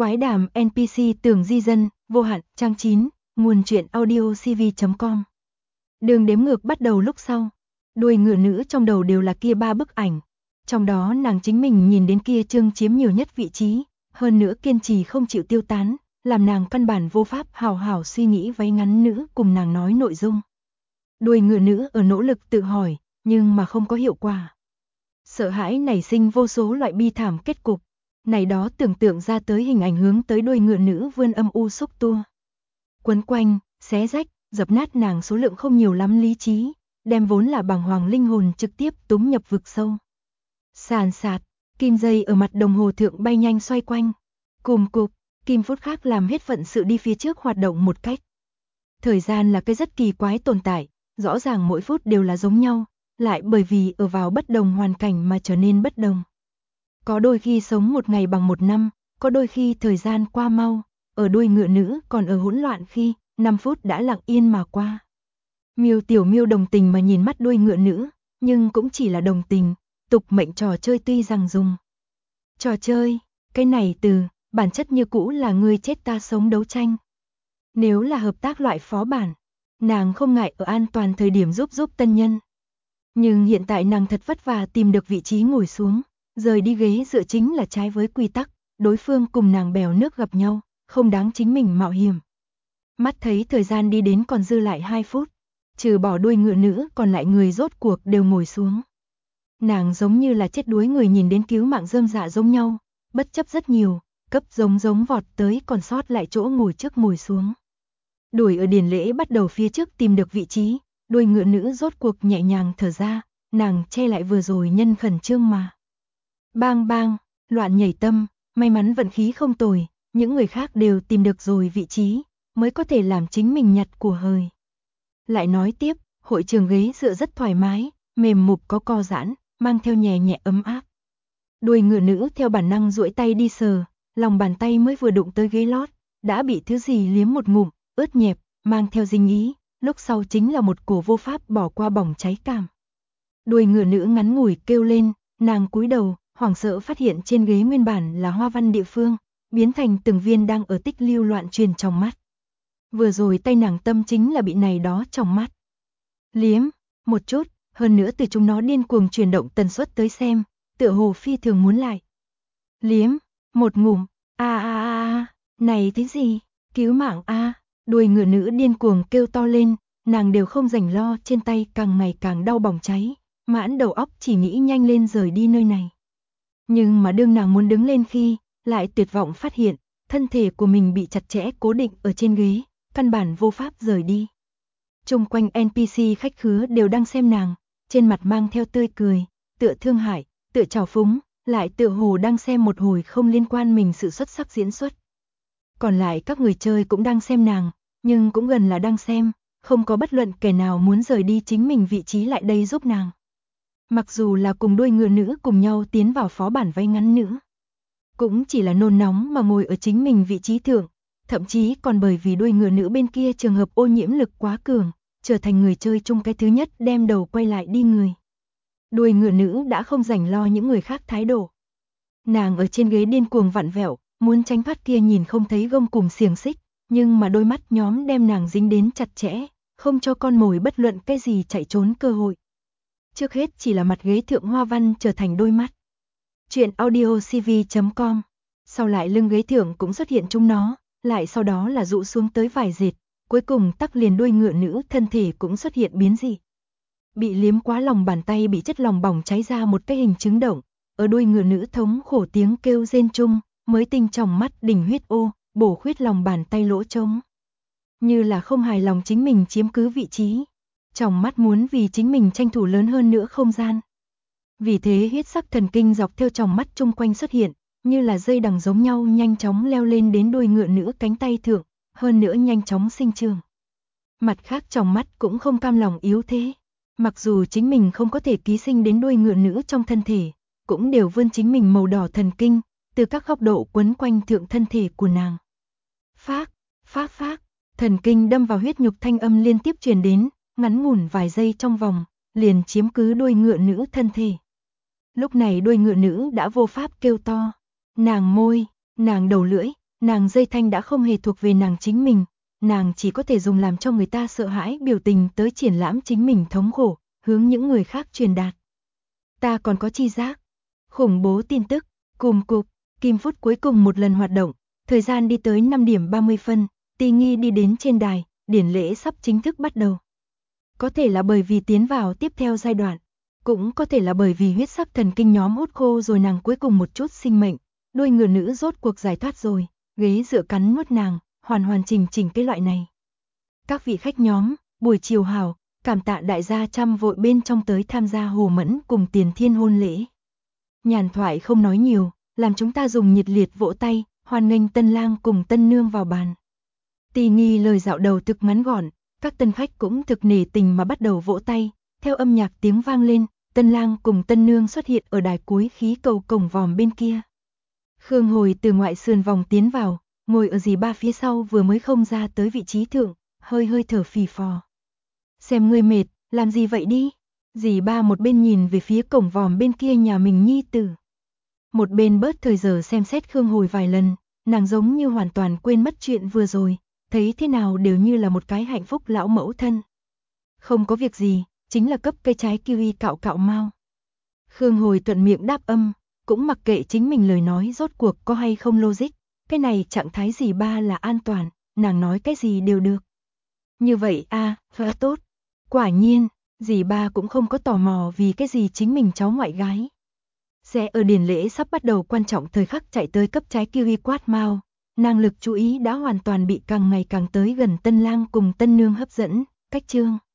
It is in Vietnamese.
Quái đàm NPC tưởng di dân, vô hạn, trang 9, nguồn truyện audio cv.com. Đường đếm ngược bắt đầu lúc sau. Đuôi ngựa nữ trong đầu đều là kia 3 bức ảnh. Trong đó nàng chính mình nhìn đến kia chương chiếm nhiều nhất vị trí, hơn nữa kiên trì không chịu tiêu tán, làm nàng căn bản vô pháp hào hào suy nghĩ váy ngắn nữ cùng nàng nói nội dung. Đuôi ngựa nữ ở nỗ lực tự hỏi, nhưng mà không có hiệu quả. Sợ hãi nảy sinh vô số loại bi thảm kết cục. Này đó tưởng tượng ra tới hình ảnh hướng tới đuôi ngựa nữ vươn âm u xúc tua. Quấn quanh, xé rách, dập nát nàng số lượng không nhiều lắm lý trí, đem vốn là bàng hoàng linh hồn trực tiếp túm nhập vực sâu. Sàn sạt, kim dây ở mặt đồng hồ thượng bay nhanh xoay quanh. Cùm cụp, kim phút khác làm hết phận sự đi phía trước hoạt động một cách. Thời gian là cái rất kỳ quái tồn tại, rõ ràng mỗi phút đều là giống nhau, lại bởi vì ở vào bất đồng hoàn cảnh mà trở nên bất đồng. Có đôi khi sống một ngày bằng một năm, có đôi khi thời gian qua mau, ở đuôi ngựa nữ còn ở hỗn loạn khi, 5 phút đã lặng yên mà qua. Miêu Tiểu Miêu đồng tình mà nhìn mắt đuôi ngựa nữ, nhưng cũng chỉ là đồng tình, tục mệnh trò chơi tuy rằng dùng. Trò chơi, cái này từ, bản chất như cũ là ngươi chết ta sống đấu tranh. Nếu là hợp tác loại phó bản, nàng không ngại ở an toàn thời điểm giúp tân nhân. Nhưng hiện tại nàng thật vất vả tìm được vị trí ngồi xuống. Rời đi ghế dựa chính là trái với quy tắc, đối phương cùng nàng bèo nước gặp nhau, không đáng chính mình mạo hiểm. Mắt thấy thời gian đi đến còn dư lại 2 phút, trừ bỏ đuôi ngựa nữ còn lại người rốt cuộc đều ngồi xuống. Nàng giống như là chết đuối người nhìn đến cứu mạng rơm dạ giống nhau, bất chấp rất nhiều, cấp giống vọt tới còn sót lại chỗ ngồi trước ngồi xuống. Đuổi ở điển lễ bắt đầu phía trước tìm được vị trí, đuôi ngựa nữ rốt cuộc nhẹ nhàng thở ra, nàng che lại vừa rồi nhân khẩn trương mà. Bang bang, loạn nhảy tâm, may mắn vận khí không tồi, những người khác đều tìm được rồi vị trí, mới có thể làm chính mình nhặt của hời. Lại nói tiếp, hội trường ghế dựa rất thoải mái, mềm mục có co giãn, mang theo nhẹ nhẹ ấm áp. Đuôi ngựa nữ theo bản năng duỗi tay đi sờ, lòng bàn tay mới vừa đụng tới ghế lót, đã bị thứ gì liếm một ngụm, ướt nhẹp, mang theo dinh ý, lúc sau chính là một cổ vô pháp bỏ qua bỏng cháy cảm. Đuôi ngựa nữ ngắn ngủi kêu lên, nàng cúi đầu, hoảng sợ phát hiện trên ghế nguyên bản là hoa văn địa phương, biến thành từng viên đang ở tích lưu loạn truyền trong mắt. Vừa rồi tay nàng tâm chính là bị này đó trong mắt. Liếm, một chút, hơn nữa từ chúng nó điên cuồng chuyển động tần suất tới xem, tựa hồ phi thường muốn lại. Liếm, một ngụm, này thế gì, cứu mạng đuôi ngựa nữ điên cuồng kêu to lên, nàng đều không rảnh lo trên tay càng ngày càng đau bỏng cháy, mãn đầu óc chỉ nghĩ nhanh lên rời đi nơi này. Nhưng mà đương nàng muốn đứng lên khi, lại tuyệt vọng phát hiện, thân thể của mình bị chặt chẽ cố định ở trên ghế, căn bản vô pháp rời đi. Chung quanh NPC khách khứa đều đang xem nàng, trên mặt mang theo tươi cười, tựa thương hại, tựa trào phúng, lại tựa hồ đang xem một hồi không liên quan mình sự xuất sắc diễn xuất. Còn lại các người chơi cũng đang xem nàng, nhưng cũng gần là đang xem, không có bất luận kẻ nào muốn rời đi chính mình vị trí lại đây giúp nàng. Mặc dù là cùng đuôi ngựa nữ cùng nhau tiến vào phó bản váy ngắn nữa, cũng chỉ là nôn nóng mà ngồi ở chính mình vị trí thượng, thậm chí còn bởi vì đuôi ngựa nữ bên kia trường hợp ô nhiễm lực quá cường, trở thành người chơi chung cái thứ nhất đem đầu quay lại đi người. Đuôi ngựa nữ đã không rảnh lo những người khác thái độ. Nàng ở trên ghế điên cuồng vặn vẹo, muốn tránh thoát kia nhìn không thấy gông cùng xiềng xích, nhưng mà đôi mắt nhóm đem nàng dính đến chặt chẽ, không cho con mồi bất luận cái gì chạy trốn cơ hội. Trước hết chỉ là mặt ghế thượng hoa văn trở thành đôi mắt. Chuyện audio cv.com. Sau lại lưng ghế thượng cũng xuất hiện chúng nó, lại sau đó là rụ xuống tới vài dệt, cuối cùng tắc liền đuôi ngựa nữ thân thể cũng xuất hiện biến dị. Bị liếm quá lòng bàn tay bị chất lòng bỏng cháy ra một cái hình chứng động, ở đuôi ngựa nữ thống khổ tiếng kêu rên chung, mới tinh trong mắt đỉnh huyết ô, bổ khuyết lòng bàn tay lỗ trống. Như là không hài lòng chính mình chiếm cứ vị trí. Trong mắt muốn vì chính mình tranh thủ lớn hơn nữa không gian. Vì thế huyết sắc thần kinh dọc theo tròng mắt chung quanh xuất hiện, như là dây đằng giống nhau nhanh chóng leo lên đến đuôi ngựa nữ cánh tay thượng, hơn nữa nhanh chóng sinh trưởng. Mặt khác tròng mắt cũng không cam lòng yếu thế, mặc dù chính mình không có thể ký sinh đến đuôi ngựa nữ trong thân thể, cũng đều vươn chính mình màu đỏ thần kinh, từ các góc độ quấn quanh thượng thân thể của nàng. Phác, thần kinh đâm vào huyết nhục thanh âm liên tiếp truyền đến, ngắn ngủn vài giây trong vòng, liền chiếm cứ đuôi ngựa nữ thân thể. Lúc này đuôi ngựa nữ đã vô pháp kêu to, nàng môi, nàng đầu lưỡi, Nàng dây thanh đã không hề thuộc về nàng chính mình, nàng chỉ có thể dùng làm cho người ta sợ hãi biểu tình tới triển lãm chính mình thống khổ, hướng những người khác truyền đạt. Ta còn có chi giác. Khủng bố tin tức, cùm cụp, kim phút cuối cùng một lần hoạt động, thời gian đi tới 5 điểm 30 phân, Ti Nghi đi đến trên đài, điển lễ sắp chính thức bắt đầu. Có thể là bởi vì tiến vào tiếp theo giai đoạn, cũng có thể là bởi vì huyết sắc thần kinh nhóm hút khô rồi nàng cuối cùng một chút sinh mệnh, đôi ngựa nữ rốt cuộc giải thoát rồi, ghế dựa cắn nuốt nàng, hoàn chỉnh cái loại này. Các vị khách nhóm, buổi chiều hảo, cảm tạ đại gia trăm vội bên trong tới tham gia Hồ Mẫn cùng Tiền Thiên hôn lễ. Nhàn thoại không nói nhiều, làm chúng ta dùng nhiệt liệt vỗ tay, hoan nghênh tân lang cùng tân nương vào bàn. Ti Nghi lời dạo đầu thực ngắn gọn, các tân khách cũng thực nể tình mà bắt đầu vỗ tay, theo âm nhạc tiếng vang lên, tân lang cùng tân nương xuất hiện ở đài cuối khí cầu cổng vòm bên kia. Khương Hồi từ ngoại sườn vòng tiến vào, ngồi ở dì ba phía sau vừa mới không ra tới vị trí thượng, hơi thở phì phò. Xem ngươi mệt, làm gì vậy đi? Dì ba một bên nhìn về phía cổng vòm bên kia nhà mình nhi tử. Một bên bớt thời giờ xem xét Khương Hồi vài lần, nàng giống như hoàn toàn quên mất chuyện vừa rồi, thấy thế nào đều như là một cái hạnh phúc lão mẫu thân. Không có việc gì, chính là cấp cây trái kiwi cạo cạo mau. Khương Hồi thuận miệng đáp âm, cũng mặc kệ chính mình lời nói rốt cuộc có hay không logic, cái này trạng thái dì ba là an toàn, nàng nói cái gì đều được. Như vậy khá tốt. Quả nhiên, dì ba cũng không có tò mò vì cái gì chính mình cháu ngoại gái. Sẽ ở điển lễ sắp bắt đầu quan trọng thời khắc chạy tới cấp trái kiwi quát mau, năng lực chú ý đã hoàn toàn bị càng ngày càng tới gần tân lang cùng tân nương hấp dẫn, cách chương.